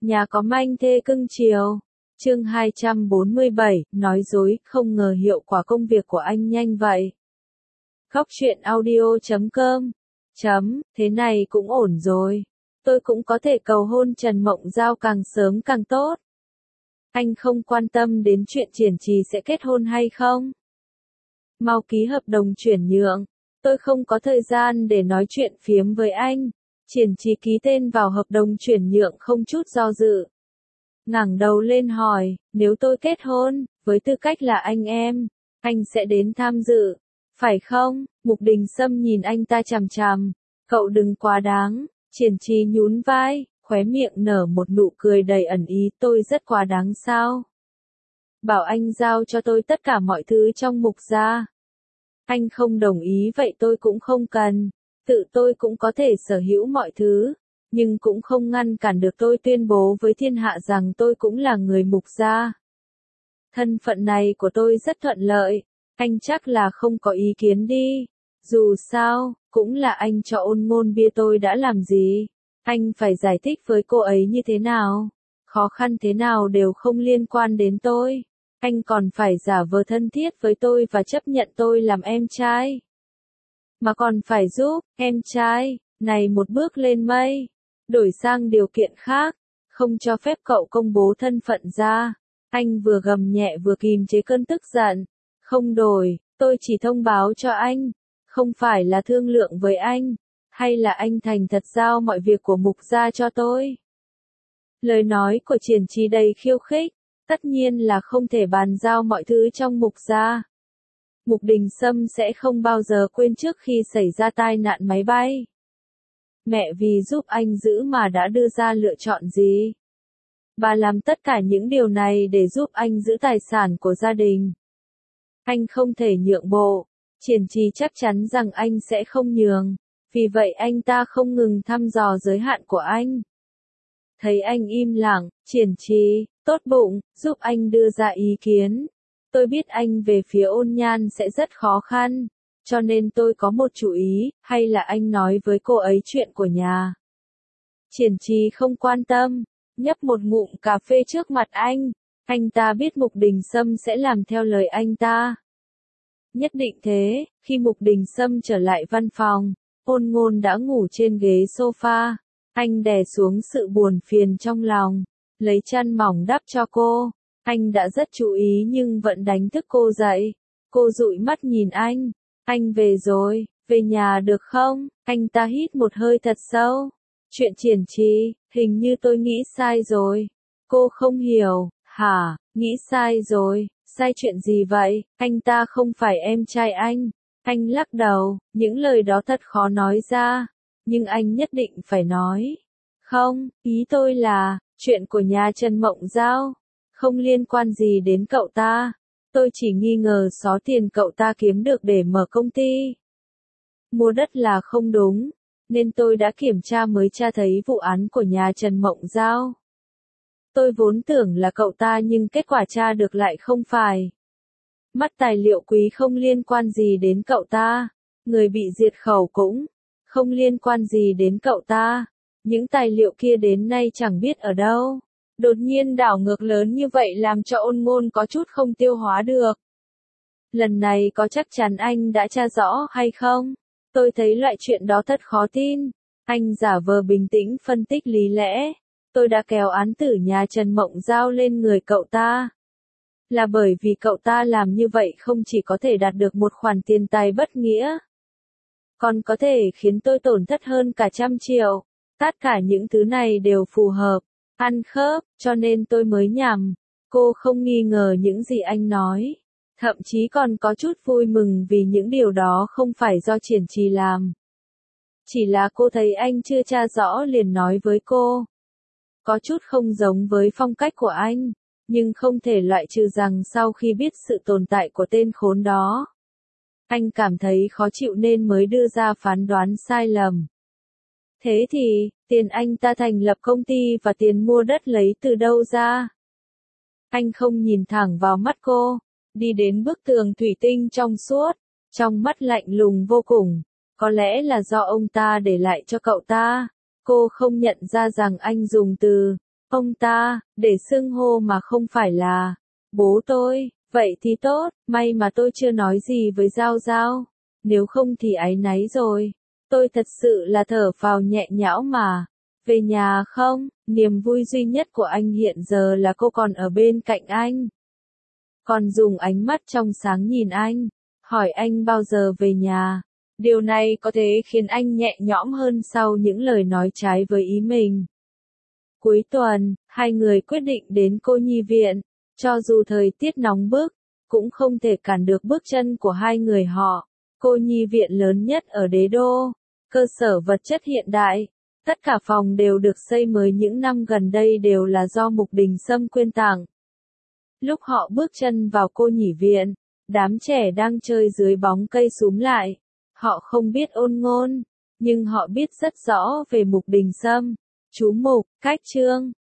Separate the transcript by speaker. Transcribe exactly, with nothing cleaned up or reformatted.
Speaker 1: Nhà có manh thê cưng chiều. Chương hai trăm bốn mươi bảy, nói dối, không ngờ hiệu quả công việc của anh nhanh vậy. Khóc chuyện audio chấm com. Chấm, thế này cũng ổn rồi. Tôi cũng có thể cầu hôn Trần Mộng Giao càng sớm càng tốt. Anh không quan tâm đến chuyện Triển Trì sẽ kết hôn hay không. Mau ký hợp đồng chuyển nhượng. Tôi không có thời gian để nói chuyện phiếm với anh. Triển Trì ký tên vào hợp đồng chuyển nhượng không chút do dự. Ngẩng đầu lên hỏi, nếu tôi kết hôn, với tư cách là anh em, anh sẽ đến tham dự, phải không? Mục Đình Sâm nhìn anh ta chằm chằm, cậu đừng quá đáng. Triển Trì nhún vai, khóe miệng nở một nụ cười đầy ẩn ý, tôi rất quá đáng sao? Bảo anh giao cho tôi tất cả mọi thứ trong Mục gia. Anh không đồng ý vậy tôi cũng không cần, tự tôi cũng có thể sở hữu mọi thứ. Nhưng cũng không ngăn cản được tôi tuyên bố với thiên hạ rằng tôi cũng là người Mục gia. Thân phận này của tôi rất thuận lợi, anh chắc là không có ý kiến đi. Dù sao, cũng là anh cho Ôn Ngôn bia tôi đã làm gì. Anh phải giải thích với cô ấy như thế nào. Khó khăn thế nào đều không liên quan đến tôi. Anh còn phải giả vờ thân thiết với tôi và chấp nhận tôi làm em trai. Mà còn phải giúp, em trai, này một bước lên mây. Đổi sang điều kiện khác, không cho phép cậu công bố thân phận ra. Anh vừa gầm nhẹ vừa kìm chế cơn tức giận. Không đổi, tôi chỉ thông báo cho anh. Không phải là thương lượng với anh. Hay là anh thành thật giao mọi việc của Mục gia cho tôi. Lời nói của Triển Trì đầy khiêu khích. Tất nhiên là không thể bàn giao mọi thứ trong Mục gia. Mục Đình Sâm sẽ không bao giờ quên trước khi xảy ra tai nạn máy bay. Mẹ vì giúp anh giữ mà đã đưa ra lựa chọn gì? Bà làm tất cả những điều này để giúp anh giữ tài sản của gia đình. Anh không thể nhượng bộ. Triển Trì chắc chắn rằng anh sẽ không nhường. Vì vậy anh ta không ngừng thăm dò giới hạn của anh. Thấy anh im lặng, Triển Trì, tốt bụng, giúp anh đưa ra ý kiến. Tôi biết anh về phía Ôn Nhan sẽ rất khó khăn. Cho nên tôi có một chủ ý, hay là anh nói với cô ấy chuyện của nhà. Triển Trì không quan tâm, nhấp một ngụm cà phê trước mặt anh. Anh ta biết Mục Đình Sâm sẽ làm theo lời anh ta. Nhất định thế, khi Mục Đình Sâm trở lại văn phòng, Ôn Ngôn đã ngủ trên ghế sofa. Anh đè xuống sự buồn phiền trong lòng, lấy chăn mỏng đắp cho cô. Anh đã rất chú ý nhưng vẫn đánh thức cô dậy. Cô dụi mắt nhìn anh. Anh về rồi, về nhà được không? Anh ta hít một hơi thật sâu. Chuyện Triển Trì, hình như tôi nghĩ sai rồi. Cô không hiểu, hả? Nghĩ sai rồi, sai chuyện gì vậy? Anh ta không phải em trai anh. Anh lắc đầu, những lời đó thật khó nói ra. Nhưng anh nhất định phải nói. Không, ý tôi là, chuyện của nhà Trần Mộng Giao. Không liên quan gì đến cậu ta. Tôi chỉ nghi ngờ số tiền cậu ta kiếm được để mở công ty. Mua đất là không đúng, nên tôi đã kiểm tra mới tra thấy vụ án của nhà Trần Mộng Giao. Tôi vốn tưởng là cậu ta nhưng kết quả tra được lại không phải. Mắt tài liệu quý không liên quan gì đến cậu ta. Người bị diệt khẩu cũng không liên quan gì đến cậu ta. Những tài liệu kia đến nay chẳng biết ở đâu. Đột nhiên đảo ngược lớn như vậy làm cho Ôn Ngôn có chút không tiêu hóa được. Lần này có chắc chắn anh đã tra rõ hay không? Tôi thấy loại chuyện đó thật khó tin. Anh giả vờ bình tĩnh phân tích lý lẽ. Tôi đã kéo án tử nhà Trần Mộng Giao lên người cậu ta. Là bởi vì cậu ta làm như vậy không chỉ có thể đạt được một khoản tiền tài bất nghĩa. Còn có thể khiến tôi tổn thất hơn cả trăm triệu. Tất cả những thứ này đều phù hợp. Ăn khớp, cho nên tôi mới nhầm. Cô không nghi ngờ những gì anh nói. Thậm chí còn có chút vui mừng vì những điều đó không phải do Triển Trì làm. Chỉ là cô thấy anh chưa tra rõ liền nói với cô. Có chút không giống với phong cách của anh, nhưng không thể loại trừ rằng sau khi biết sự tồn tại của tên khốn đó, anh cảm thấy khó chịu nên mới đưa ra phán đoán sai lầm. Thế thì, tiền anh ta thành lập công ty và tiền mua đất lấy từ đâu ra? Anh không nhìn thẳng vào mắt cô, đi đến bức tường thủy tinh trong suốt, trong mắt lạnh lùng vô cùng. Có lẽ là do ông ta để lại cho cậu ta. Cô không nhận ra rằng anh dùng từ Ông ta, để xưng hô mà không phải là bố tôi, vậy thì tốt, may mà tôi chưa nói gì với Giao Giao, nếu không thì áy náy rồi. Tôi thật sự là thở phào nhẹ nhõm mà. Về nhà không, niềm vui duy nhất của anh hiện giờ là cô còn ở bên cạnh anh. Còn dùng ánh mắt trong sáng nhìn anh, hỏi anh bao giờ về nhà. Điều này có thể khiến anh nhẹ nhõm hơn sau những lời nói trái với ý mình. Cuối tuần, hai người quyết định đến cô nhi viện. Cho dù thời tiết nóng bức, cũng không thể cản được bước chân của hai người họ. Cô nhi viện lớn nhất ở đế đô, cơ sở vật chất hiện đại. Tất cả phòng đều được xây mới những năm gần đây đều là do Mục Đình Sâm quyên tặng. Lúc họ bước chân vào cô nhi viện, đám trẻ đang chơi dưới bóng cây xúm lại. Họ không biết ôn ngôn, nhưng họ biết rất rõ về Mục Đình Sâm. Chú Mục, Cách Trương,